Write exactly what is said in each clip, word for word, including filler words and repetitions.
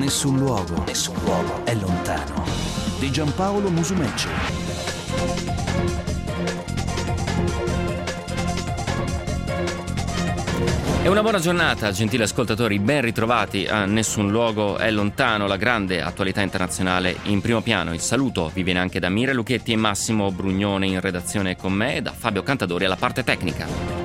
Nessun luogo, nessun luogo è lontano. Di Giampaolo Musumeci. E una buona giornata, gentili ascoltatori, ben ritrovati a Nessun luogo è lontano, la grande attualità internazionale in primo piano. Il saluto vi viene anche da Mire Lucchetti e Massimo Brugnone in redazione con me e da Fabio Cantadori alla parte tecnica.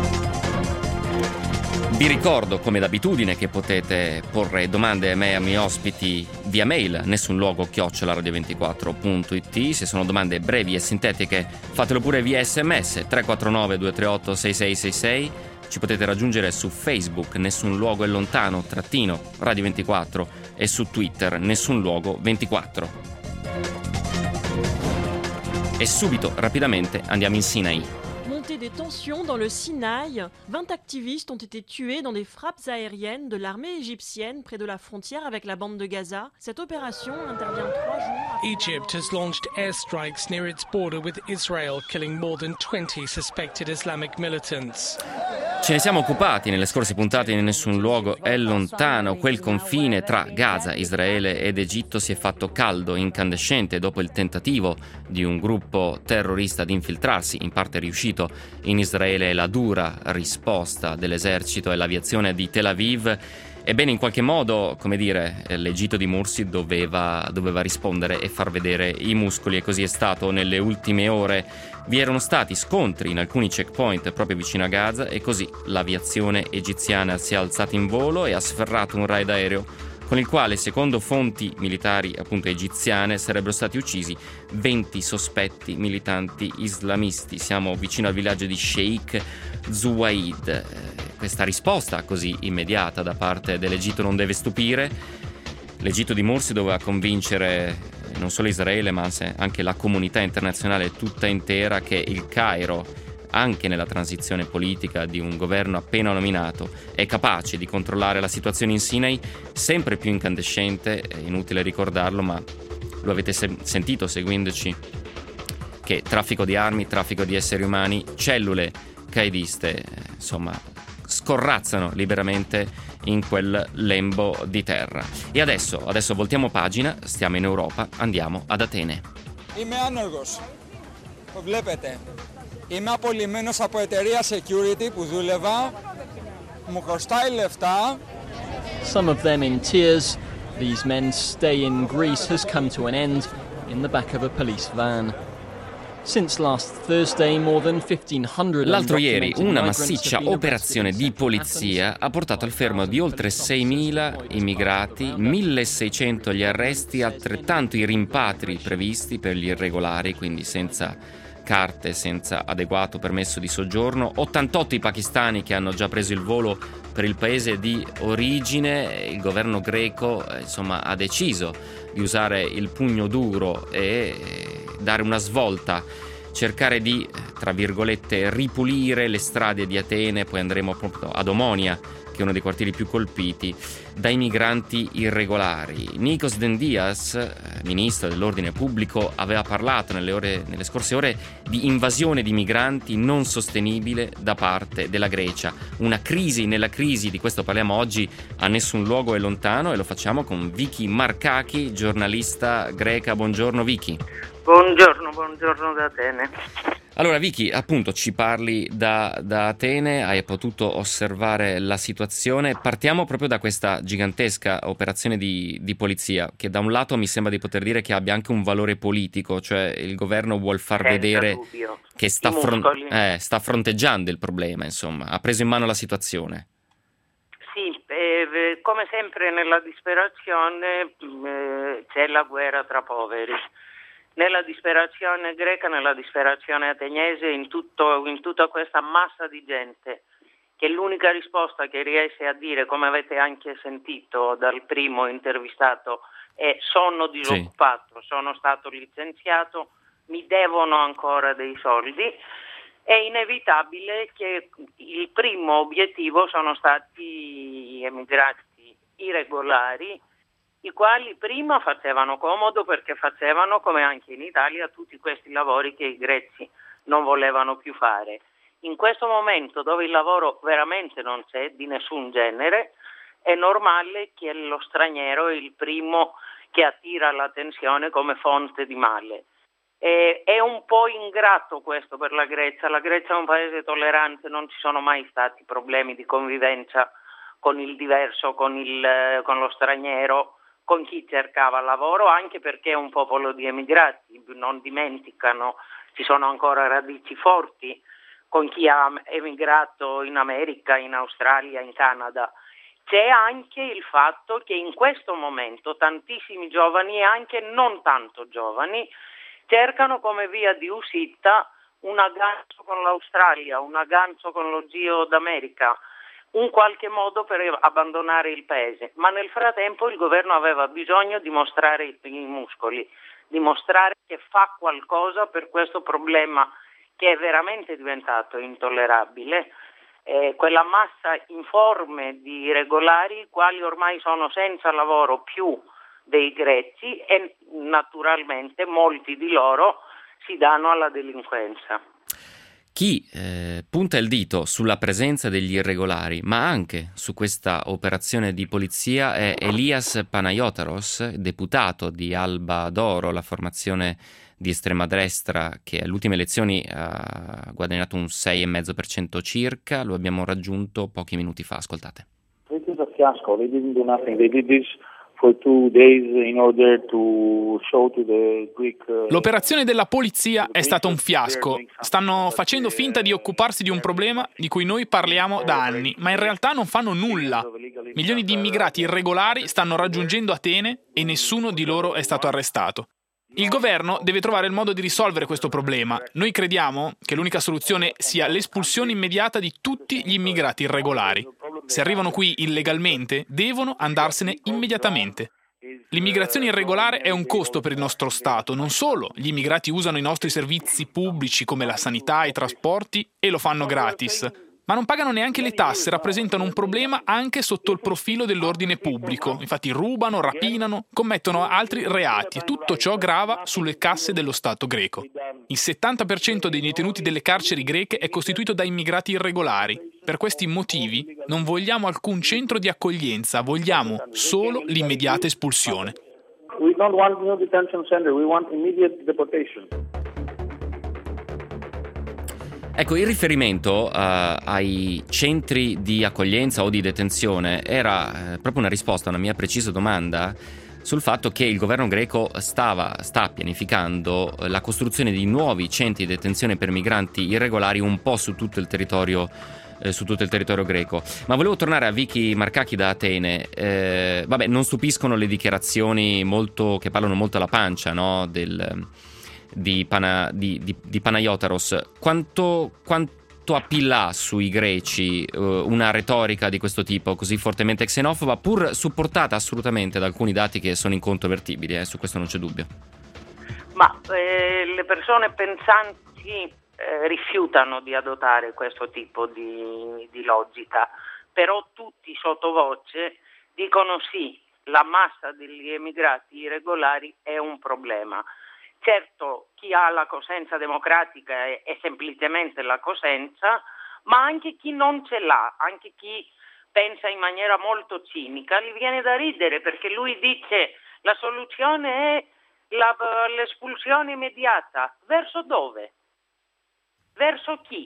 Vi ricordo, come d'abitudine, che potete porre domande a me e ai miei ospiti via mail, nessunluogo chiocciola radio ventiquattro punto it. Se sono domande brevi e sintetiche, fatelo pure via sms tre quattro nove due tre otto sei sei sei sei. Ci potete raggiungere su Facebook, Nessun luogo è lontano, trattino, Radio ventiquattro, e su Twitter, Nessun luogo ventiquattro. E subito, rapidamente, andiamo in Sinai. Montée des tensions dans le Sinaï, vingt activistes ont été tués dans des frappes aériennes de l'armée égyptienne près de la frontière avec la bande de Gaza. Cette opération intervient trois jours après... Egypt has launched airstrikes near its border with Israel, killing more than twenty suspected Islamic militants. Ce ne siamo occupati nelle scorse puntate di Nessun luogo è lontano. Quel confine tra Gaza, Israele ed Egitto si è fatto caldo, incandescente dopo il tentativo di un gruppo terrorista di infiltrarsi, in parte riuscito, in Israele e la dura risposta dell'esercito e l'aviazione di Tel Aviv. Ebbene, in qualche modo, come dire, l'Egitto di Morsi doveva, doveva rispondere e far vedere i muscoli, e così è stato nelle ultime ore. Vi erano stati scontri in alcuni checkpoint proprio vicino a Gaza e così l'aviazione egiziana si è alzata in volo e ha sferrato un raid aereo con il quale, secondo fonti militari appunto egiziane, sarebbero stati uccisi venti sospetti militanti islamisti. Siamo vicino al villaggio di Sheikh Zuwaid. Questa risposta così immediata da parte dell'Egitto non deve stupire. L'Egitto di Morsi doveva convincere non solo Israele ma anche la comunità internazionale tutta intera che il Cairo, anche nella transizione politica di un governo appena nominato, è capace di controllare la situazione in Sinai, sempre più incandescente. È inutile ricordarlo, ma lo avete se- sentito seguendoci, che traffico di armi, traffico di esseri umani, cellule qaediste, insomma, scorrazzano liberamente in quel lembo di terra. E adesso, adesso voltiamo pagina, stiamo in Europa, andiamo ad Atene. Είμαι άνεργος. Το βλέπετε. Είμαι απολυμμένος από εταιρεία security που δούλευα. Μου χρωστάει λεφτά. Some of them in tears. These men's stay in Greece has come to an end in the back of a police van. Since last Thursday, more than fifteen hundred L'altro ieri una massiccia operazione di polizia ha portato al fermo di oltre seimila immigrati, milleseicento gli arresti, altrettanto i rimpatri previsti per gli irregolari, quindi senza carte, senza adeguato permesso di soggiorno, ottantotto i pakistani che hanno già preso il volo per il paese di origine. Il governo greco, insomma, ha deciso di usare il pugno duro e dare una svolta, cercare di, tra virgolette, ripulire le strade di Atene. Poi andremo proprio ad Omonia, che è uno dei quartieri più colpiti dai migranti irregolari. Nikos Dendias, ministro dell'ordine pubblico, aveva parlato nelle, ore, nelle scorse ore di invasione di migranti non sostenibile da parte della Grecia. Una crisi nella crisi, di questo parliamo oggi a Nessun luogo è lontano, e lo facciamo con Viki Markaki, giornalista greca. Buongiorno Viki. Buongiorno, buongiorno da Atene. Allora Viki, appunto ci parli da, da Atene, hai potuto osservare la situazione. Partiamo proprio da questa gigantesca operazione di, di polizia, che da un lato mi sembra di poter dire che abbia anche un valore politico, cioè il governo vuol far Senza vedere dubbio. che sta, fron- eh, sta fronteggiando il problema, insomma, ha preso in mano la situazione. Sì, eh, come sempre nella disperazione eh, c'è la guerra tra poveri. Nella disperazione greca, nella disperazione ateniese, in, tutto, in tutta questa massa di gente, che l'unica risposta che riesce a dire, come avete anche sentito dal primo intervistato, è: sono disoccupato, sì, sono stato licenziato, mi devono ancora dei soldi. È inevitabile che il primo obiettivo sono stati gli emigrati irregolari, i quali prima facevano comodo perché facevano, come anche in Italia, tutti questi lavori che i greci non volevano più fare. In questo momento, dove il lavoro veramente non c'è, di nessun genere, è normale che lo straniero è il primo che attira l'attenzione come fonte di male. E, è un po' ingrato questo per la Grecia. La Grecia è un paese tollerante, non ci sono mai stati problemi di convivenza con il diverso, con, il, con lo straniero, con chi cercava lavoro, anche perché è un popolo di emigrati, non dimenticano, ci sono ancora radici forti con chi ha emigrato in America, in Australia, in Canada. C'è anche il fatto che in questo momento tantissimi giovani e anche non tanto giovani cercano come via di uscita un aggancio con l'Australia, un aggancio con lo Giro d'America, un qualche modo per abbandonare il paese. Ma nel frattempo il governo aveva bisogno di mostrare i, i muscoli, dimostrare che fa qualcosa per questo problema che è veramente diventato intollerabile. Eh, quella massa informe di irregolari, quali ormai sono senza lavoro più dei greci, e naturalmente molti di loro si danno alla delinquenza. Chi eh, punta il dito sulla presenza degli irregolari, ma anche su questa operazione di polizia, è Elias Panayotaros, deputato di Alba d'Oro, la formazione di estrema destra che alle ultime elezioni ha guadagnato un sei virgola cinque per cento circa. Lo abbiamo raggiunto pochi minuti fa, ascoltate. It is a fiasco. They didn't do nothing. They did this for two days in order to show to the Greek. L'operazione della polizia è stata un fiasco. Stanno facendo finta di occuparsi di un problema di cui noi parliamo da anni, ma in realtà non fanno nulla. Milioni di immigrati irregolari stanno raggiungendo Atene e nessuno di loro è stato arrestato. Il governo deve trovare il modo di risolvere questo problema. Noi crediamo che l'unica soluzione sia l'espulsione immediata di tutti gli immigrati irregolari. Se arrivano qui illegalmente, devono andarsene immediatamente. L'immigrazione irregolare è un costo per il nostro Stato. Non solo, gli immigrati usano i nostri servizi pubblici come la sanità e i trasporti e lo fanno gratis, ma non pagano neanche le tasse, rappresentano un problema anche sotto il profilo dell'ordine pubblico. Infatti rubano, rapinano, commettono altri reati e tutto ciò grava sulle casse dello Stato greco. Il settanta per cento dei detenuti delle carceri greche è costituito da immigrati irregolari. Per questi motivi non vogliamo alcun centro di accoglienza, vogliamo solo l'immediata espulsione. We don't want no detention center, we want immediate deportation. Ecco, il riferimento uh, ai centri di accoglienza o di detenzione era uh, proprio una risposta a una mia precisa domanda sul fatto che il governo greco stava, sta pianificando la costruzione di nuovi centri di detenzione per migranti irregolari un po' su tutto il territorio eh, su tutto il territorio greco. Ma volevo tornare a Vicky Markaki da Atene. Eh, vabbè, non stupiscono le dichiarazioni molto che parlano molto alla pancia, no, del Di, Pana, di, di, di Panayotaros. Quanto, quanto appilla sui greci uh, una retorica di questo tipo così fortemente xenofoba, pur supportata assolutamente da alcuni dati che sono incontrovertibili, eh, su questo non c'è dubbio. Ma eh, le persone pensanti eh, rifiutano di adottare questo tipo di, di logica, però tutti sottovoce dicono sì, la massa degli emigrati irregolari è un problema. Certo, chi ha la coscienza democratica è, è semplicemente la coscienza, ma anche chi non ce l'ha, anche chi pensa in maniera molto cinica, gli viene da ridere, perché lui dice la soluzione è la, l'espulsione immediata. Verso dove? Verso chi?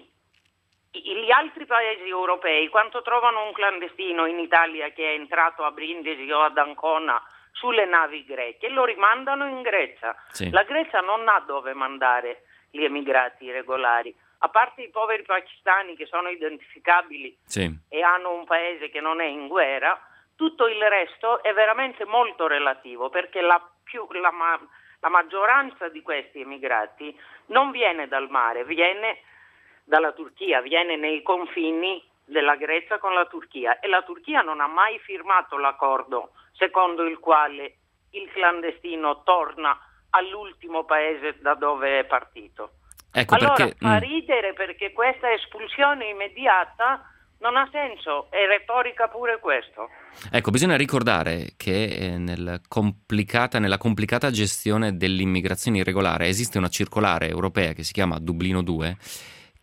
Gli altri paesi europei, quando trovano un clandestino in Italia che è entrato a Brindisi o ad Ancona sulle navi greche, lo rimandano in Grecia. Sì. La Grecia non ha dove mandare gli emigrati irregolari, a parte i poveri pakistani che sono identificabili, sì, e hanno un paese che non è in guerra. Tutto il resto è veramente molto relativo, perché la, più, la, la maggioranza di questi emigrati non viene dal mare, viene dalla Turchia, viene nei confini della Grecia con la Turchia, e la Turchia non ha mai firmato l'accordo secondo il quale il clandestino torna all'ultimo paese da dove è partito. Ecco, allora perché, fa mm. ridere, perché questa espulsione immediata non ha senso, è retorica pure questo. Ecco, bisogna ricordare che eh, nel complicata, nella complicata gestione dell'immigrazione irregolare esiste una circolare europea che si chiama Dublino due,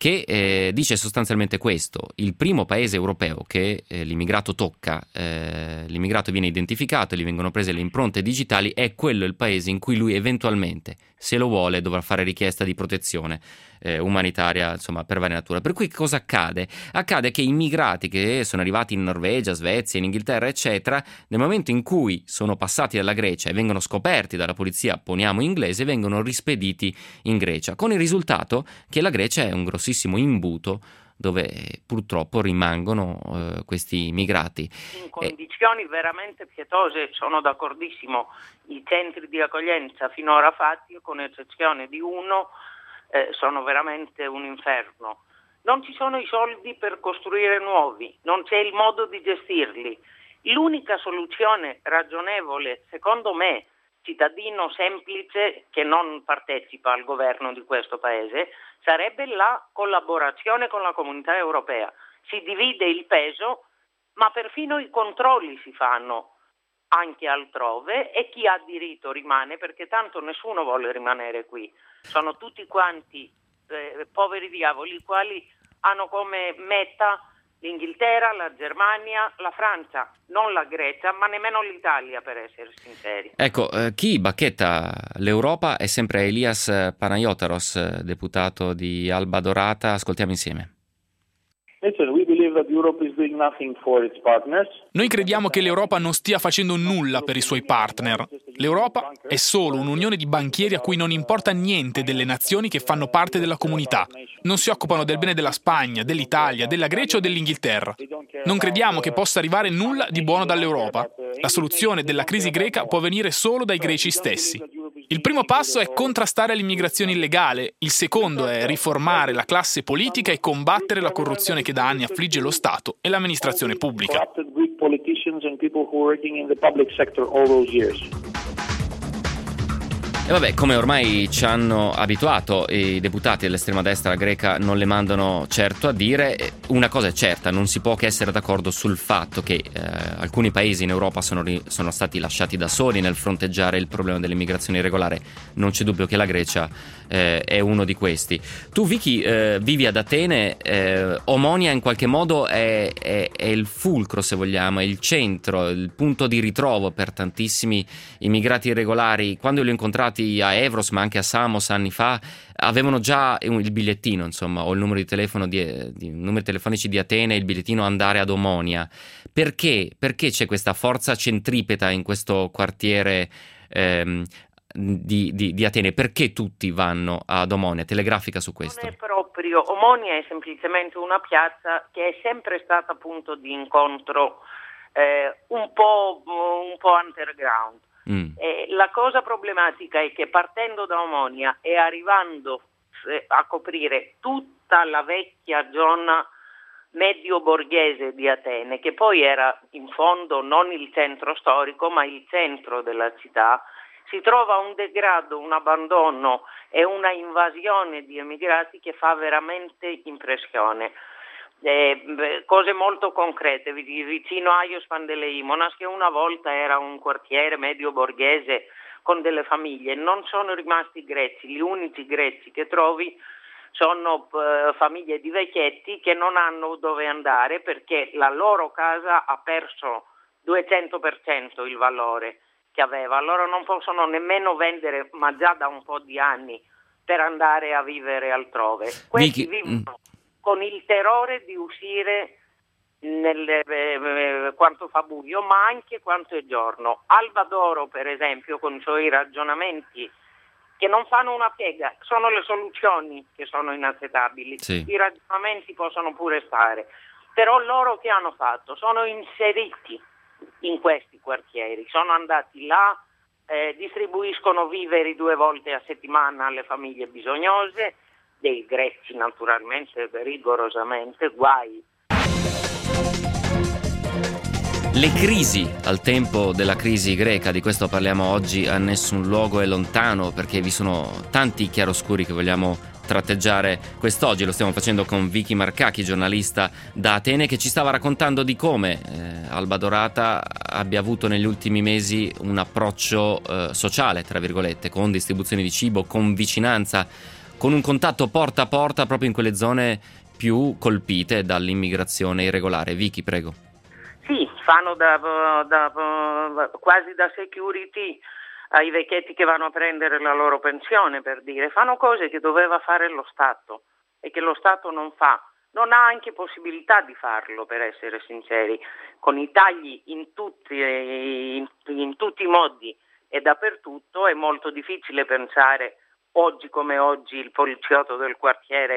che eh, dice sostanzialmente questo: il primo paese europeo che eh, l'immigrato tocca, eh, l'immigrato viene identificato, gli vengono prese le impronte digitali, è quello il paese in cui lui eventualmente, se lo vuole, dovrà fare richiesta di protezione eh, umanitaria, insomma, per varia natura. Per cui cosa accade? Accade che i immigrati che sono arrivati in Norvegia, Svezia, in Inghilterra, eccetera, nel momento in cui sono passati dalla Grecia e vengono scoperti dalla polizia, poniamo inglese, vengono rispediti in Grecia, con il risultato che la Grecia è un grossissimo imbuto dove purtroppo rimangono eh, questi migrati. In condizioni veramente pietose, sono d'accordissimo. I centri di accoglienza finora fatti, con eccezione di uno, eh, sono veramente un inferno. Non ci sono i soldi per costruire nuovi, non c'è il modo di gestirli. L'unica soluzione ragionevole, secondo me, cittadino semplice che non partecipa al governo di questo paese, sarebbe la collaborazione con la comunità europea. Si divide il peso, ma perfino i controlli si fanno anche altrove e chi ha diritto rimane, perché tanto nessuno vuole rimanere qui. Sono tutti quanti eh, poveri diavoli, i quali hanno come meta l'Inghilterra, la Germania, la Francia, non la Grecia, ma nemmeno l'Italia, per essere sinceri. Ecco, eh, chi bacchetta l'Europa è sempre Elias Panayotaros, deputato di Alba Dorata. Ascoltiamo insieme. Noi crediamo che l'Europa non stia facendo nulla per i suoi partner. L'Europa è solo un'unione di banchieri a cui non importa niente delle nazioni che fanno parte della comunità. Non si occupano del bene della Spagna, dell'Italia, della Grecia o dell'Inghilterra. Non crediamo che possa arrivare nulla di buono dall'Europa. La soluzione della crisi greca può venire solo dai greci stessi. Il primo passo è contrastare l'immigrazione illegale, il secondo è riformare la classe politica e combattere la corruzione che da anni affligge lo Stato e l'amministrazione pubblica. E vabbè, come ormai ci hanno abituato i deputati dell'estrema destra greca, non le mandano certo a dire. Una cosa è certa, non si può che essere d'accordo sul fatto che eh, alcuni paesi in Europa sono, ri- sono stati lasciati da soli nel fronteggiare il problema dell'immigrazione irregolare. Non c'è dubbio che la Grecia eh, è uno di questi. Tu, Vicky, eh, vivi ad Atene. eh, Omonia in qualche modo è, è, è il fulcro, se vogliamo, è il centro, il punto di ritrovo per tantissimi immigrati irregolari. Quando li ho incontrati a Evros, ma anche a Samos anni fa, avevano già il bigliettino, insomma, o il numero di telefono di, di numeri telefonici di Atene, il bigliettino andare ad Omonia. Perché? Perché c'è questa forza centripeta in questo quartiere ehm, di, di, di Atene? Perché tutti vanno ad Omonia? Telegrafica su questo. Non è proprio, Omonia è semplicemente una piazza che è sempre stata punto di incontro eh, un po', un po' underground. Mm. Eh, la cosa problematica è che partendo da Omonia e arrivando eh, a coprire tutta la vecchia zona medio borghese di Atene, che poi era in fondo non il centro storico ma il centro della città, si trova un degrado, un abbandono e una invasione di emigrati che fa veramente impressione. Eh, cose molto concrete, vicino a Aios Pandeleimonas, che una volta era un quartiere medio borghese con delle famiglie, non sono rimasti greci, gli unici greci che trovi sono eh, famiglie di vecchietti che non hanno dove andare perché la loro casa ha perso duecento per cento il valore che aveva, allora non possono nemmeno vendere, ma già da un po' di anni, per andare a vivere altrove. Questi Vicky... vivono con il terrore di uscire nel, eh, quanto fa buio, ma anche quanto è giorno. Alba d'Oro, per esempio, con i suoi ragionamenti che non fanno una piega, sono le soluzioni che sono inaccettabili. Sì. I ragionamenti possono pure stare, però loro che hanno fatto? Sono inseriti in questi quartieri, sono andati là, eh, distribuiscono viveri due volte a settimana alle famiglie bisognose, dei greci naturalmente, rigorosamente, guai. Le crisi, al tempo della crisi greca, di questo parliamo oggi a Nessun Luogo è Lontano, perché vi sono tanti chiaroscuri che vogliamo tratteggiare quest'oggi. Lo stiamo facendo con Vicky Marcachi, giornalista da Atene, che ci stava raccontando di come eh, Alba Dorata abbia avuto negli ultimi mesi un approccio eh, sociale, tra virgolette, con distribuzione di cibo, con vicinanza, con un contatto porta a porta proprio in quelle zone più colpite dall'immigrazione irregolare. Vicky, prego. Sì, fanno da, da, quasi da security ai vecchietti che vanno a prendere la loro pensione, per dire. Fanno cose che doveva fare lo Stato e che lo Stato non fa. Non ha anche possibilità di farlo, per essere sinceri. Con i tagli in tutti, in, in tutti i modi e dappertutto è molto difficile pensare, oggi come oggi, il poliziotto del quartiere,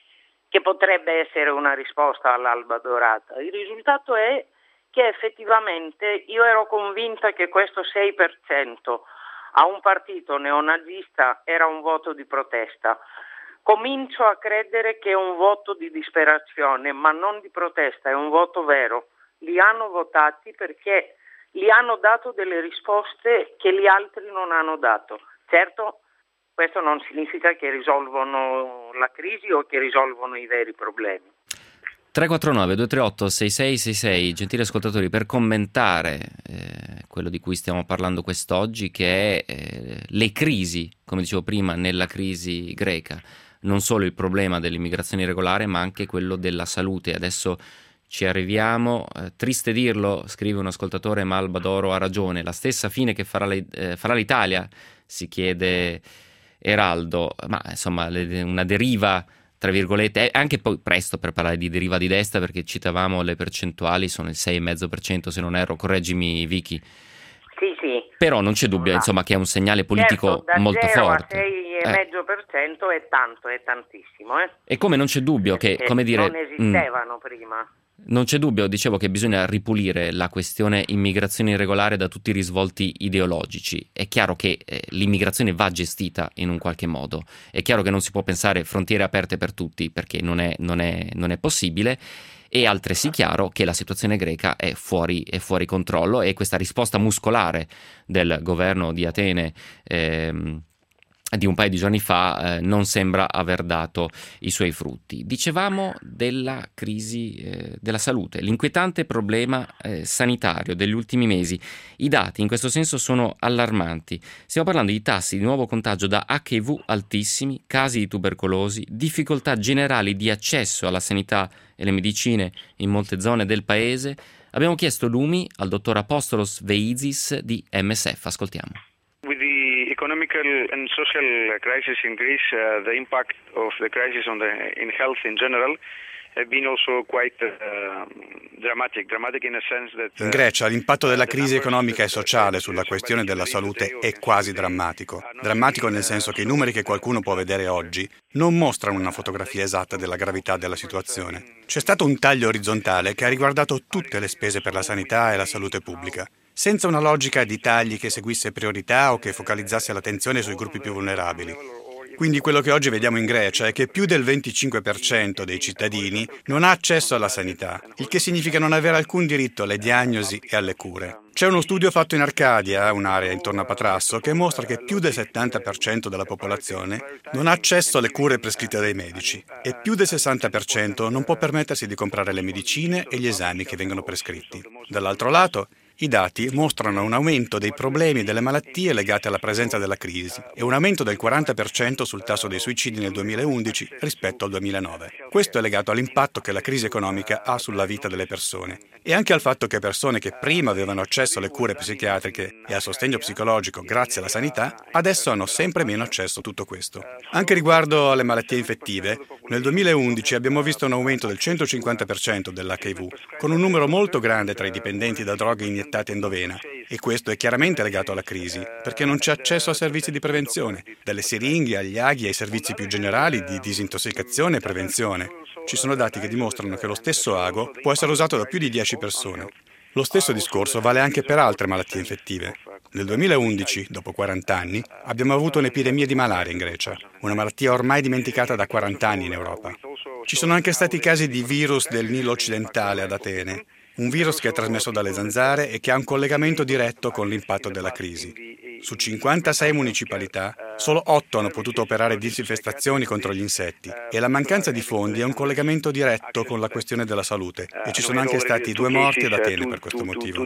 che potrebbe essere una risposta all'Alba Dorata. Il risultato è che effettivamente io ero convinta che questo sei per cento a un partito neonazista era un voto di protesta. Comincio a credere che è un voto di disperazione, ma non di protesta, è un voto vero. Li hanno votati perché gli hanno dato delle risposte che gli altri non hanno dato. Certo, questo non significa che risolvono la crisi o che risolvono i veri problemi. tre quattro nove due tre otto sei sei sei sei, gentili ascoltatori, per commentare eh, quello di cui stiamo parlando quest'oggi, che è eh, le crisi, come dicevo prima, nella crisi greca. Non solo il problema dell'immigrazione irregolare, ma anche quello della salute. Adesso ci arriviamo. Eh, triste dirlo, scrive un ascoltatore, ma Alba Doro ha ragione. La stessa fine che farà, le, eh, farà l'Italia, si chiede Eraldo. Ma insomma, le, una deriva, tra virgolette, è anche poi presto per parlare di deriva di destra, perché citavamo le percentuali, sono il sei virgola cinque per cento se non erro, correggimi Vicky. Sì, sì. Però non c'è dubbio, insomma, che è un segnale politico certo, molto forte. sei virgola cinque per cento eh. è tanto, è tantissimo. Eh? E come non c'è dubbio che, Perché come dire... non esistevano mh, prima. Non c'è dubbio, dicevo, che bisogna ripulire la questione immigrazione irregolare da tutti i risvolti ideologici. È chiaro che eh, l'immigrazione va gestita in un qualche modo. È chiaro che non si può pensare frontiere aperte per tutti, perché non è, non è, non è possibile. È altresì chiaro che la situazione greca è fuori, è fuori controllo, e questa risposta muscolare del governo di Atene ehm, di un paio di giorni fa eh, non sembra aver dato i suoi frutti. Dicevamo della crisi eh, della salute, l'inquietante problema eh, sanitario degli ultimi mesi. I dati in questo senso sono allarmanti. Stiamo parlando di tassi di nuovo contagio da acca i vu altissimi, casi di tubercolosi, difficoltà generali di accesso alla sanità e le medicine in molte zone del paese. Abbiamo chiesto lumi al dottor Apostolos Veizis di M S F. Ascoltiamo. With the economical and social crisis in Greece, uh, the impact of the crisis on the in health in general have been also quite uh, dramatic, dramatic in a sense that uh, in Grecia l'impatto della crisi economica e sociale sulla questione della salute è quasi drammatico. Drammatico nel senso che i numeri che qualcuno può vedere oggi non mostrano una fotografia esatta della gravità della situazione. C'è stato un taglio orizzontale che ha riguardato tutte le spese per la sanità e la salute pubblica, senza una logica di tagli che seguisse priorità o che focalizzasse l'attenzione sui gruppi più vulnerabili. Quindi quello che oggi vediamo in Grecia è che più del venticinque per cento dei cittadini non ha accesso alla sanità, il che significa non avere alcun diritto alle diagnosi e alle cure. C'è uno studio fatto in Arcadia, un'area intorno a Patrasso, che mostra che più del settanta per cento della popolazione non ha accesso alle cure prescritte dai medici e più del sessanta per cento non può permettersi di comprare le medicine e gli esami che vengono prescritti. Dall'altro lato, i dati mostrano un aumento dei problemi e delle malattie legate alla presenza della crisi e un aumento del quaranta per cento sul tasso dei suicidi nel duemilaundici rispetto al duemilanove. Questo è legato all'impatto che la crisi economica ha sulla vita delle persone e anche al fatto che persone che prima avevano accesso alle cure psichiatriche e al sostegno psicologico grazie alla sanità, adesso hanno sempre meno accesso a tutto questo. Anche riguardo alle malattie infettive, nel duemilaundici abbiamo visto un aumento del centocinquanta per cento dell'acca i vu, con un numero molto grande tra i dipendenti da droghe iniettate endovena. E questo è chiaramente legato alla crisi, perché non c'è accesso a servizi di prevenzione, dalle siringhe agli aghi ai servizi più generali di disintossicazione e prevenzione. Ci sono dati che dimostrano che lo stesso ago può essere usato da più di dieci persone. Lo stesso discorso vale anche per altre malattie infettive. Nel duemilaundici, dopo quaranta anni, abbiamo avuto un'epidemia di malaria in Grecia, una malattia ormai dimenticata da quaranta anni in Europa. Ci sono anche stati casi di virus del Nilo occidentale ad Atene, un virus che è trasmesso dalle zanzare e che ha un collegamento diretto con l'impatto della crisi. Su cinquantasei municipalità, solo otto hanno potuto operare disinfestazioni contro gli insetti e la mancanza di fondi è un collegamento diretto con la questione della salute e ci sono anche stati due morti ad Atene per questo motivo.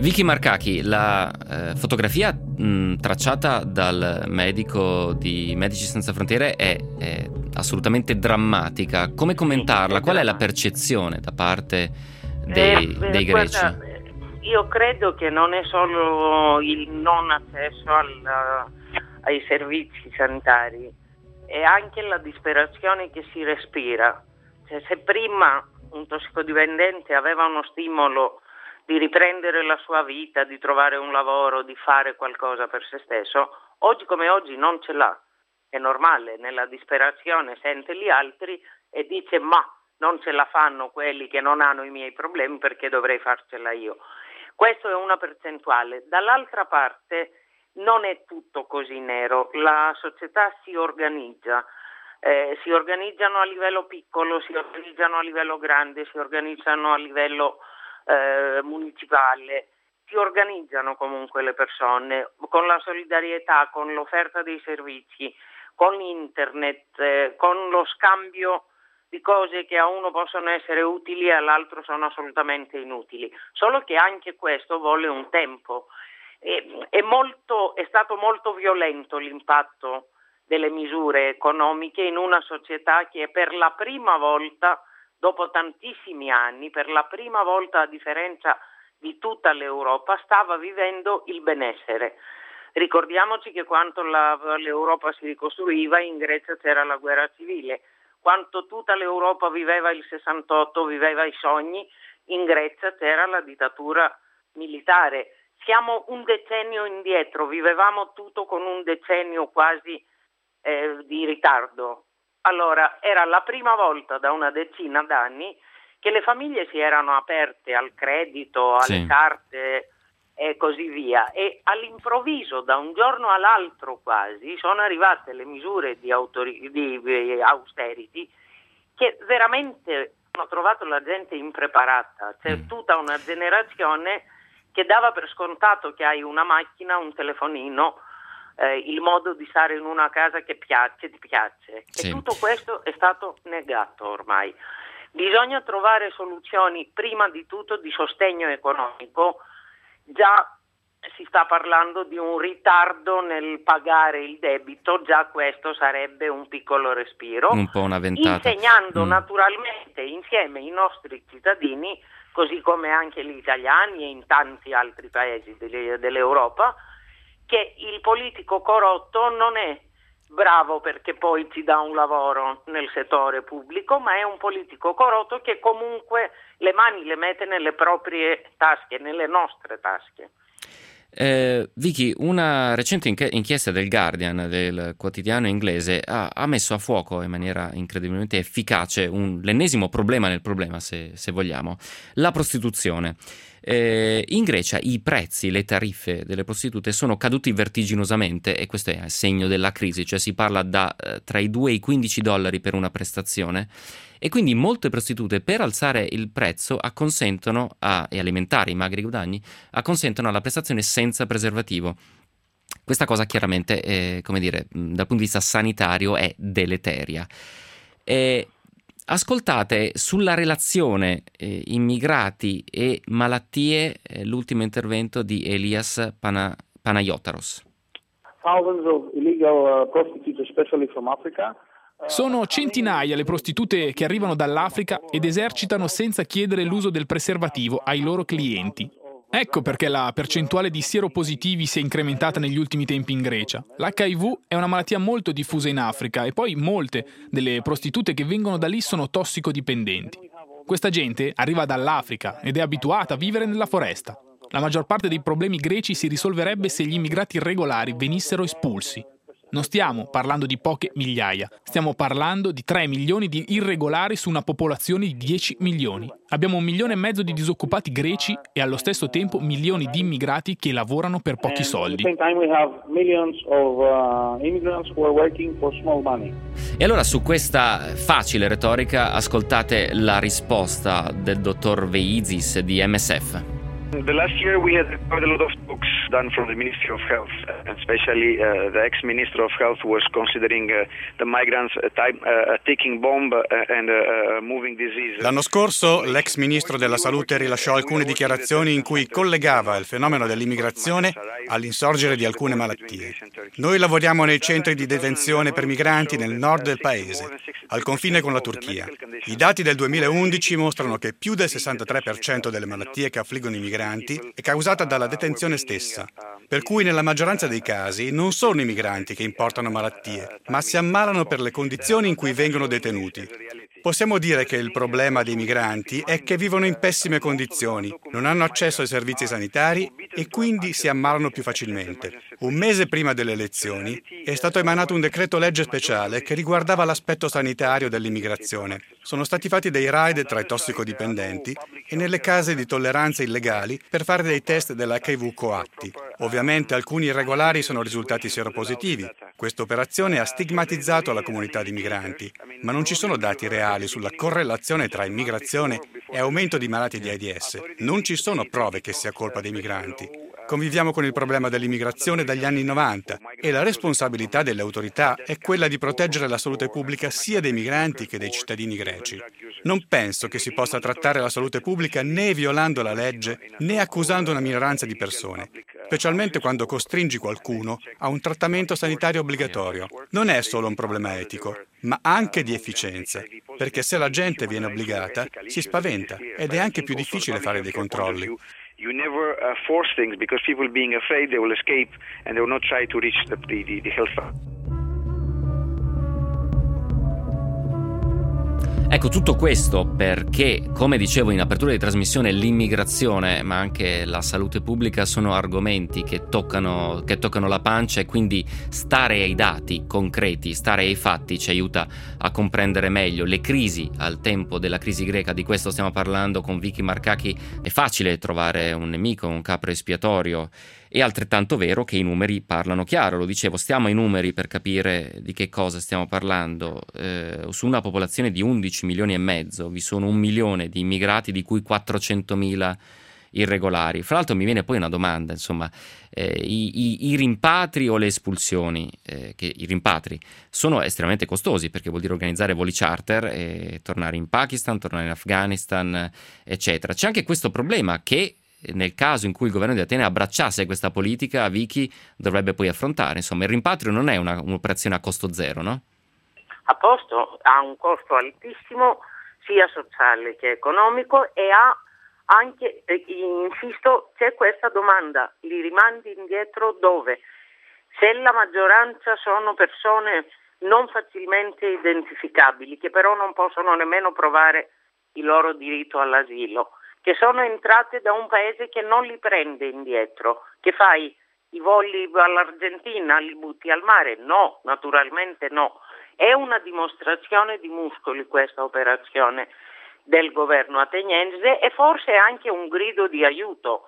Vicky Marcachi, la eh, fotografia mh, tracciata dal medico di Medici Senza Frontiere è, è assolutamente drammatica. Come commentarla? Qual è la percezione da parte dei, eh, dei greci? Guarda, io credo che non è solo il non accesso al, ai servizi sanitari, è anche la disperazione che si respira. Cioè, se prima un tossicodipendente aveva uno stimolo di riprendere la sua vita, di trovare un lavoro, di fare qualcosa per se stesso, oggi come oggi non ce l'ha. È normale, nella disperazione sente gli altri e dice ma non ce la fanno quelli che non hanno i miei problemi, perché dovrei farcela io. Questo è una percentuale. Dall'altra parte non è tutto così nero, la società si organizza, eh, si organizzano a livello piccolo, si organizzano a livello grande, si organizzano a livello eh, municipale, si organizzano comunque le persone con la solidarietà, con l'offerta dei servizi, con internet, eh, con lo scambio di cose che a uno possono essere utili e all'altro sono assolutamente inutili, solo che anche questo vuole un tempo. E, è, molto, è stato molto violento l'impatto delle misure economiche in una società che per la prima volta, dopo tantissimi anni, per la prima volta a differenza di tutta l'Europa, stava vivendo il benessere. Ricordiamoci che quando la, l'Europa si ricostruiva, in Grecia c'era la guerra civile. Quanto tutta l'Europa viveva il sessantotto, viveva i sogni, in Grecia c'era la dittatura militare. Siamo un decennio indietro, vivevamo tutto con un decennio quasi eh, di ritardo. Allora, era la prima volta da una decina d'anni che le famiglie si erano aperte al credito, alle sì. carte e così via, e all'improvviso, da un giorno all'altro quasi, sono arrivate le misure di, autori- di, di austerity che veramente hanno trovato la gente impreparata. C'è mm. tutta una generazione che dava per scontato che hai una macchina, un telefonino, eh, il modo di stare in una casa che piace, ti piace. Sì. E tutto questo è stato negato ormai. Bisogna trovare soluzioni, prima di tutto, di sostegno economico. Già si sta parlando di un ritardo nel pagare il debito, già questo sarebbe un piccolo respiro. Un po' una ventata. Insegnando mm. naturalmente insieme ai nostri cittadini, così come anche gli italiani e in tanti altri paesi delle, dell'Europa, che il politico corrotto non è bravo perché poi ti dà un lavoro nel settore pubblico, ma è un politico corrotto che comunque le mani le mette nelle proprie tasche, nelle nostre tasche. Eh, Vicky, una recente inchiesta del Guardian, del quotidiano inglese, ha, ha messo a fuoco in maniera incredibilmente efficace un, l'ennesimo problema nel problema, se, se vogliamo, la prostituzione. Eh, in Grecia i prezzi, le tariffe delle prostitute sono caduti vertiginosamente, e questo è segno della crisi, cioè si parla da eh, tra i due e i quindici dollari per una prestazione, e quindi molte prostitute, per alzare il prezzo, acconsentono a, e alimentare i magri guadagni, acconsentono alla prestazione senza preservativo. Questa cosa chiaramente, è, come dire, dal punto di vista sanitario è deleteria. E ascoltate sulla relazione eh, immigrati e malattie eh, l'ultimo intervento di Elias Pana- Panayotaros. Thousands of illegal uh, prostitutes, especially from Africa. Sono centinaia le prostitute che arrivano dall'Africa ed esercitano senza chiedere l'uso del preservativo ai loro clienti. Ecco perché la percentuale di sieropositivi si è incrementata negli ultimi tempi in Grecia. L'H I V è una malattia molto diffusa in Africa e poi molte delle prostitute che vengono da lì sono tossicodipendenti. Questa gente arriva dall'Africa ed è abituata a vivere nella foresta. La maggior parte dei problemi greci si risolverebbe se gli immigrati irregolari venissero espulsi. Non stiamo parlando di poche migliaia, stiamo parlando di tre milioni di irregolari su una popolazione di dieci milioni. Abbiamo un milione e mezzo di disoccupati greci e allo stesso tempo milioni di immigrati che lavorano per pochi soldi. E allora su questa facile retorica ascoltate la risposta del dottor Veizis di M S F. The last year we had quite a lot of talks done from the Ministry of Health, and especially uh, the ex-Minister of Health was considering uh, the migrants a, type, uh, a ticking bomb uh, and a, a moving disease. L'anno scorso l'ex Ministro della Salute rilasciò alcune dichiarazioni in cui collegava il fenomeno dell'immigrazione all'insorgere di alcune malattie. Noi lavoriamo nei centri di detenzione per migranti nel nord del paese, al confine con la Turchia. I dati del duemilaundici mostrano che più del sessantatré per cento delle malattie che affliggono i migranti è causata dalla detenzione stessa, per cui nella maggioranza dei casi non sono i migranti che importano malattie, ma si ammalano per le condizioni in cui vengono detenuti. Possiamo dire che il problema dei migranti è che vivono in pessime condizioni, non hanno accesso ai servizi sanitari e quindi si ammalano più facilmente. Un mese prima delle elezioni è stato emanato un decreto legge speciale che riguardava l'aspetto sanitario dell'immigrazione. Sono stati fatti dei raid tra i tossicodipendenti e nelle case di tolleranza illegali per fare dei test dell'H I V coatti. Ovviamente alcuni irregolari sono risultati sieropositivi. Questa operazione ha stigmatizzato la comunità di migranti, ma non ci sono dati reali sulla correlazione tra immigrazione e aumento di malati di AIDS. Non ci sono prove che sia colpa dei migranti. Conviviamo con il problema dell'immigrazione dagli anni novanta e la responsabilità delle autorità è quella di proteggere la salute pubblica sia dei migranti che dei cittadini greci. Non penso che si possa trattare la salute pubblica né violando la legge né accusando una minoranza di persone, specialmente quando costringi qualcuno a un trattamento sanitario obbligatorio. Non è solo un problema etico, ma anche di efficienza, perché se la gente viene obbligata si spaventa ed è anche più difficile fare dei controlli. You never uh, force things because people being afraid they will escape and they will not try to reach the, the, the health fund. Ecco, tutto questo perché, come dicevo in apertura di trasmissione, l'immigrazione ma anche la salute pubblica sono argomenti che toccano, che toccano la pancia, e quindi stare ai dati concreti, stare ai fatti ci aiuta a comprendere meglio le crisi. Al tempo della crisi greca, di questo stiamo parlando con Vicky Marcacchi, è facile trovare un nemico, un capro espiatorio. È altrettanto vero che i numeri parlano chiaro, lo dicevo, stiamo ai numeri per capire di che cosa stiamo parlando. Eh, su una popolazione di undici milioni e mezzo vi sono un milione di immigrati, di cui quattrocentomila irregolari. Fra l'altro mi viene poi una domanda, insomma, eh, i, i, i rimpatri o le espulsioni, eh, che i rimpatri sono estremamente costosi perché vuol dire organizzare voli charter e tornare in Pakistan, tornare in Afghanistan, eccetera. C'è anche questo problema che nel caso in cui il governo di Atene abbracciasse questa politica, Vicky dovrebbe poi affrontare. Insomma, il rimpatrio non è una, un'operazione a costo zero, no? A posto, ha un costo altissimo sia sociale che economico e ha anche, eh, insisto, c'è questa domanda: li rimandi indietro dove? Se la maggioranza sono persone non facilmente identificabili, che però non possono nemmeno provare il loro diritto all'asilo, che sono entrate da un paese che non li prende indietro, che fai i voli all'Argentina, li butti al mare? No, naturalmente no. È una dimostrazione di muscoli questa operazione del governo ateniese e forse anche un grido di aiuto.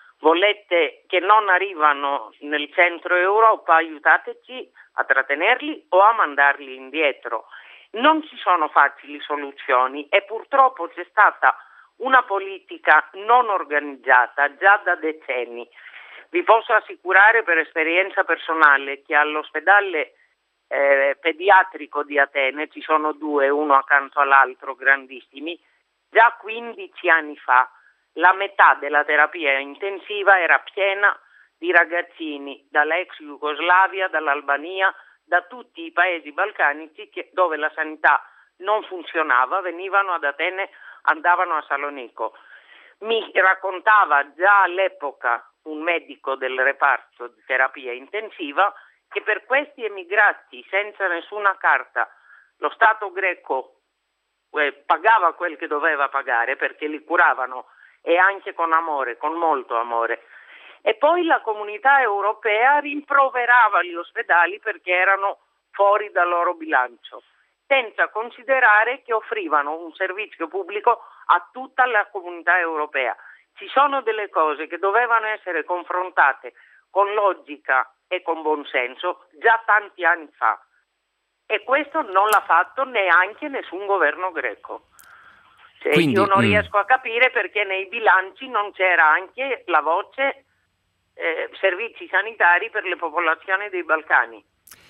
Volete che non arrivano nel centro Europa, aiutateci a trattenerli o a mandarli indietro. Non ci sono facili soluzioni e purtroppo c'è stata una politica non organizzata già da decenni. Vi posso assicurare per esperienza personale che all'ospedale eh, pediatrico di Atene, ci sono due, uno accanto all'altro, grandissimi, già quindici anni fa la metà della terapia intensiva era piena di ragazzini dalla ex Jugoslavia, dall'Albania, da tutti i paesi balcanici che, dove la sanità non funzionava, venivano ad Atene, andavano a Salonico. Mi raccontava già all'epoca un medico del reparto di terapia intensiva che per questi emigrati senza nessuna carta lo Stato greco eh, pagava quel che doveva pagare perché li curavano, e anche con amore, con molto amore. E poi la comunità europea rimproverava gli ospedali perché erano fuori dal loro bilancio, senza considerare che offrivano un servizio pubblico a tutta la comunità europea. Ci sono delle cose che dovevano essere confrontate con logica e con buonsenso già tanti anni fa, e questo non l'ha fatto neanche nessun governo greco. Cioè, Quindi, io non mm. riesco a capire perché nei bilanci non c'era anche la voce eh, servizi sanitari per le popolazioni dei Balcani.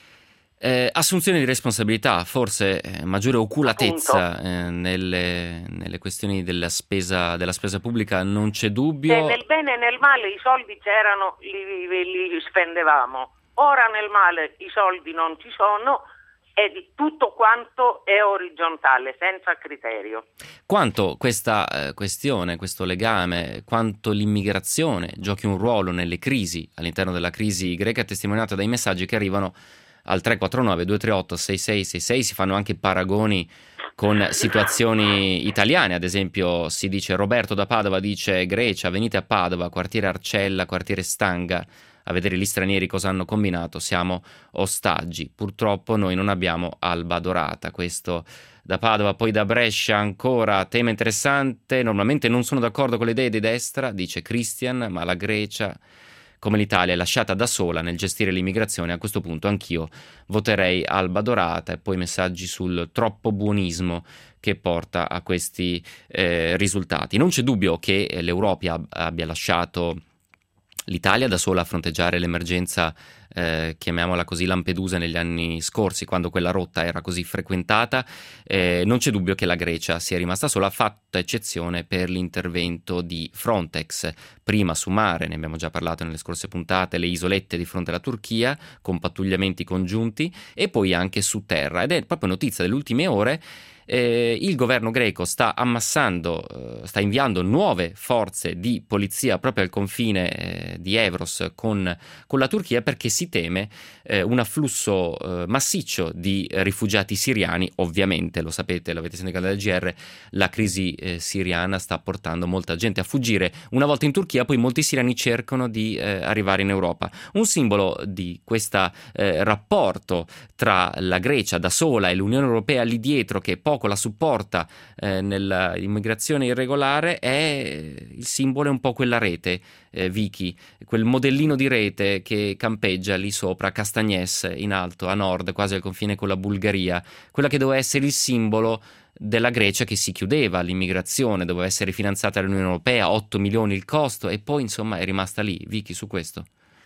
Eh, assunzione di responsabilità, forse eh, maggiore oculatezza eh, nelle, nelle questioni della spesa, della spesa pubblica, non c'è dubbio. Se nel bene e nel male i soldi c'erano, li, li, li spendevamo. Ora nel male i soldi non ci sono e di tutto quanto è orizzontale, senza criterio. Quanto questa eh, questione, questo legame, quanto l'immigrazione giochi un ruolo nelle crisi, all'interno della crisi greca, è testimoniato dai messaggi che arrivano al tre quattro nove due tre otto sei sei sei sei. Si fanno anche paragoni con situazioni italiane, ad esempio si dice Roberto da Padova dice Grecia, venite a Padova, quartiere Arcella, quartiere Stanga, a vedere gli stranieri cosa hanno combinato, siamo ostaggi, purtroppo noi non abbiamo Alba Dorata. Questo da Padova. Poi da Brescia ancora, tema interessante, normalmente non sono d'accordo con le idee di destra, dice Christian, ma la Grecia come l'Italia è lasciata da sola nel gestire l'immigrazione, a questo punto anch'io voterei Alba Dorata. E poi messaggi sul troppo buonismo che porta a questi eh, risultati. Non c'è dubbio che l'Europa abbia lasciato l'Italia da sola a fronteggiare l'emergenza, eh, chiamiamola così, Lampedusa negli anni scorsi, quando quella rotta era così frequentata. Eh, non c'è dubbio che la Grecia sia rimasta sola, fatta eccezione per l'intervento di Frontex, prima su mare, ne abbiamo già parlato nelle scorse puntate, le isolette di fronte alla Turchia, con pattugliamenti congiunti, e poi anche su terra. Ed è proprio notizia delle ultime ore. Eh, il governo greco sta ammassando, eh, sta inviando nuove forze di polizia proprio al confine eh, di Evros con, con la Turchia, perché si teme eh, un afflusso eh, massiccio di rifugiati siriani. Ovviamente, lo sapete, l'avete sentito dal G R, la crisi eh, siriana sta portando molta gente a fuggire una volta in Turchia, poi molti siriani cercano di eh, arrivare in Europa. Un simbolo di questo eh, rapporto tra la Grecia da sola e l'Unione Europea lì dietro, che poco la supporta eh, nell'immigrazione irregolare, è il simbolo, è un po' quella rete, eh, Vicky, quel modellino di rete che campeggia lì sopra Castagnes in alto a nord, quasi al confine con la Bulgaria, quella che doveva essere il simbolo della Grecia che si chiudeva all'immigrazione, doveva essere finanziata dall'Unione Europea, otto milioni il costo, e poi insomma è rimasta lì. Vicky, su questo?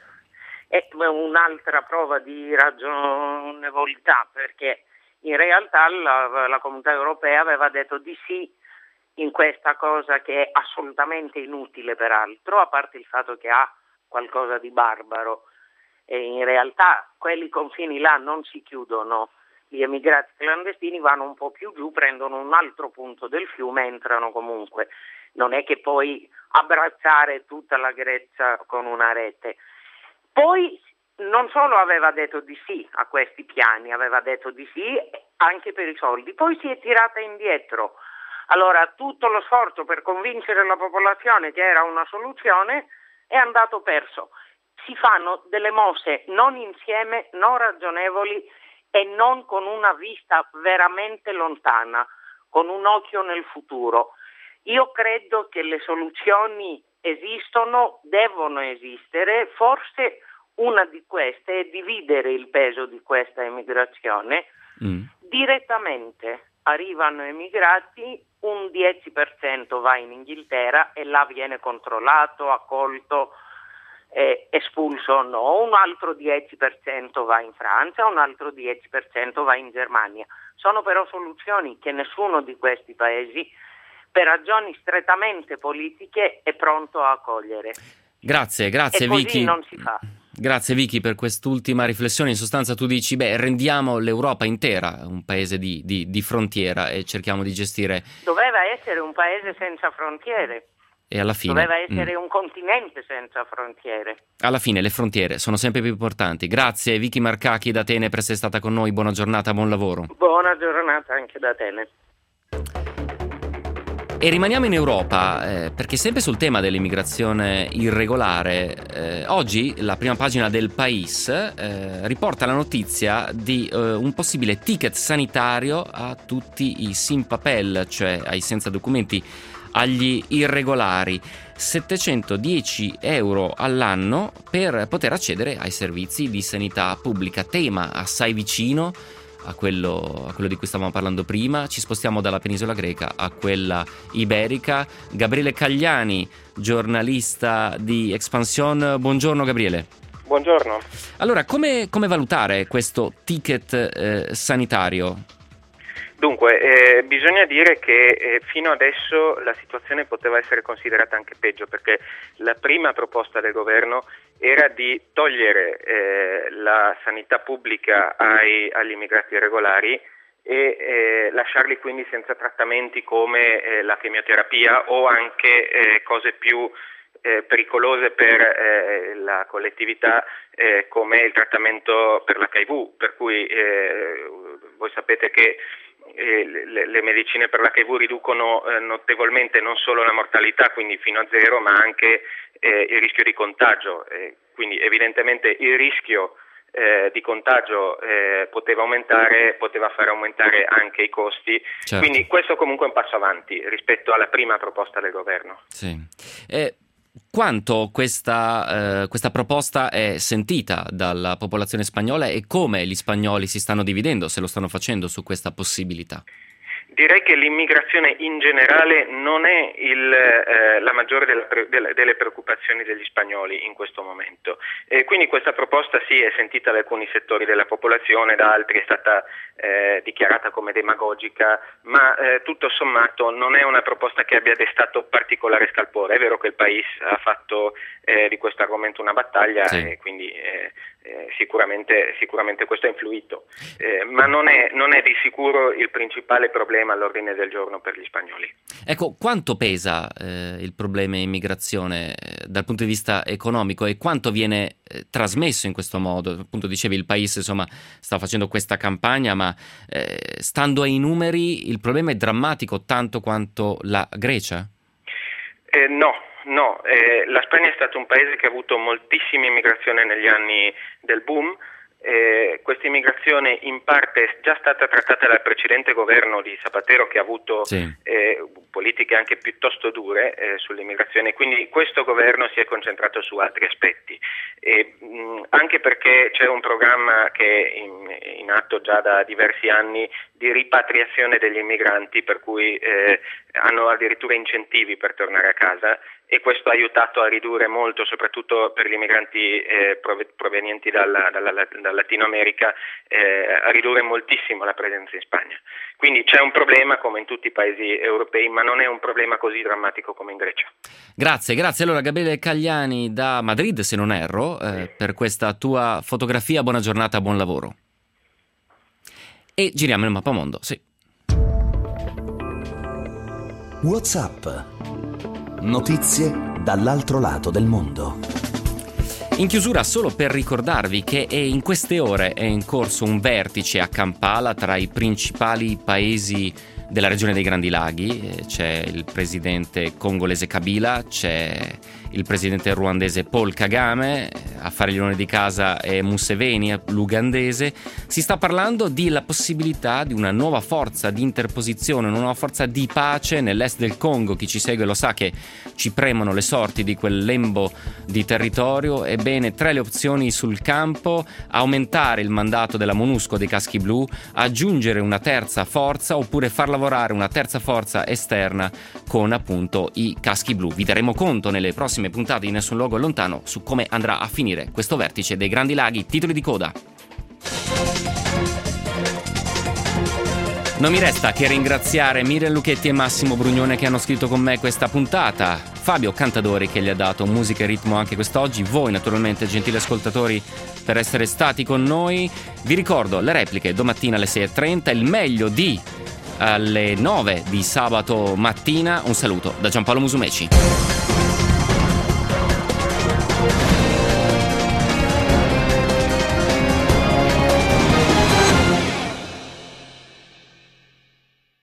È un'altra prova di ragionevoltà, perché in realtà la, la Comunità Europea aveva detto di sì in questa cosa che è assolutamente inutile, peraltro, a parte il fatto che ha qualcosa di barbaro. E in realtà quelli confini là non si chiudono, gli emigrati clandestini vanno un po' più giù, prendono un altro punto del fiume, entrano comunque. Non è che puoi abbracciare tutta la Grecia con una rete. Poi non solo aveva detto di sì a questi piani, aveva detto di sì anche per i soldi, poi si è tirata indietro. Allora tutto lo sforzo per convincere la popolazione che era una soluzione è andato perso. Si fanno delle mosse non insieme, non ragionevoli e non con una vista veramente lontana, con un occhio nel futuro. Io credo che le soluzioni esistono, devono esistere, forse una di queste è dividere il peso di questa emigrazione. Mm. Direttamente arrivano emigrati, un dieci per cento va in Inghilterra e là viene controllato, accolto, eh, espulso o no, un altro dieci per cento va in Francia, un altro dieci per cento va in Germania. Sono però soluzioni che nessuno di questi paesi, per ragioni strettamente politiche, è pronto a accogliere. Grazie, grazie e così Vicky. Non si fa. Grazie Vicky per quest'ultima riflessione. In sostanza tu dici, beh, rendiamo l'Europa intera un paese di, di, di frontiera e cerchiamo di gestire... Doveva essere un paese senza frontiere. E alla fine... Doveva essere mm. un continente senza frontiere. Alla fine le frontiere sono sempre più importanti. Grazie Vicky Marcacchi da Atene per essere stata con noi. Buona giornata, buon lavoro. Buona giornata anche da Atene. E rimaniamo in Europa, eh, perché sempre sul tema dell'immigrazione irregolare, eh, oggi la prima pagina del País eh, riporta la notizia di eh, un possibile ticket sanitario a tutti i sin papel, cioè ai senza documenti, agli irregolari. settecentodieci euro all'anno per poter accedere ai servizi di sanità pubblica, tema assai vicino a quello, a quello di cui stavamo parlando prima. Ci spostiamo dalla penisola greca a quella iberica. Gabriele Cagliani, giornalista di Expansión. Buongiorno Gabriele. Buongiorno. Allora, come, come valutare questo ticket eh, sanitario? Dunque, eh, bisogna dire che eh, fino adesso la situazione poteva essere considerata anche peggio, perché la prima proposta del governo era di togliere eh, la sanità pubblica ai, agli immigrati irregolari e eh, lasciarli quindi senza trattamenti come eh, la chemioterapia o anche eh, cose più eh, pericolose per eh, la collettività eh, come il trattamento per l'H I V, per cui eh, voi sapete che Eh, le, le medicine per l'H I V riducono eh, notevolmente non solo la mortalità, quindi fino a zero, ma anche eh, il rischio di contagio, eh, quindi evidentemente il rischio eh, di contagio eh, poteva aumentare, poteva far aumentare anche i costi, certo. Quindi questo comunque è un passo avanti rispetto alla prima proposta del governo. Sì. Eh... Quanto questa, eh, questa proposta è sentita dalla popolazione spagnola e come gli spagnoli si stanno dividendo, se lo stanno facendo, su questa possibilità? Direi che l'immigrazione in generale non è il, eh, la maggiore della, della, delle preoccupazioni degli spagnoli in questo momento. E quindi questa proposta sì è sentita da alcuni settori della popolazione, da altri è stata eh, dichiarata come demagogica, ma eh, tutto sommato non è una proposta che abbia destato particolare scalpore. È vero che il País ha fatto eh, di questo argomento una battaglia, sì. E quindi eh, eh, sicuramente, sicuramente questo ha influito, eh, ma non è, non è di sicuro il principale problema all'ordine del giorno per gli spagnoli. Ecco, quanto pesa eh, il problema immigrazione eh, dal punto di vista economico e quanto viene eh, trasmesso in questo modo? Appunto dicevi il País insomma sta facendo questa campagna, ma eh, stando ai numeri il problema è drammatico tanto quanto la Grecia? Eh, no. No, eh, la Spagna è stato un paese che ha avuto moltissima immigrazione negli anni del boom. Eh, questa immigrazione in parte è già stata trattata dal precedente governo di Zapatero, che ha avuto sì. eh, politiche anche piuttosto dure eh, sull'immigrazione, quindi questo governo si è concentrato su altri aspetti, e, mh, anche perché c'è un programma che è in, in atto già da diversi anni di ripatriazione degli immigranti, per cui eh, hanno addirittura incentivi per tornare a casa, e questo ha aiutato a ridurre molto, soprattutto per gli immigranti eh, provenienti dalla, dalla, dalla Latino America, eh, a ridurre moltissimo la presenza in Spagna. Quindi c'è un problema come in tutti i paesi europei, ma non è un problema così drammatico come in Grecia. Grazie, grazie. Allora Gabriele Cagliani da Madrid, se non erro, eh, per questa tua fotografia. Buona giornata, buon lavoro. E giriamo il mappamondo, sì. WhatsApp. Notizie dall'altro lato del mondo. In chiusura, solo per ricordarvi che è in queste ore è in corso un vertice a Kampala tra i principali paesi della regione dei Grandi Laghi. C'è il presidente congolese Kabila, c'è il presidente ruandese Paul Kagame, a fare gli onori di casa è Museveni, l'ugandese. Si sta parlando della possibilità di una nuova forza di interposizione, una nuova forza di pace nell'est del Congo. Chi ci segue lo sa che ci premono le sorti di quel lembo di territorio. Ebbene, tre le opzioni sul campo: aumentare il mandato della MONUSCO dei caschi blu, aggiungere una terza forza oppure far lavorare una terza forza esterna con appunto i caschi blu. Vi daremo conto nelle prossime puntate di Nessun Luogo Lontano su come andrà a finire questo vertice dei Grandi Laghi. Titoli di coda. Non mi resta che ringraziare Miriam Lucchetti e Massimo Brugnone che hanno scritto con me questa puntata, Fabio Cantadori che gli ha dato musica e ritmo anche quest'oggi, voi naturalmente gentili ascoltatori per essere stati con noi. Vi ricordo le repliche domattina alle sei e trenta, il meglio di alle nove di sabato mattina. Un saluto da Giampaolo Musumeci.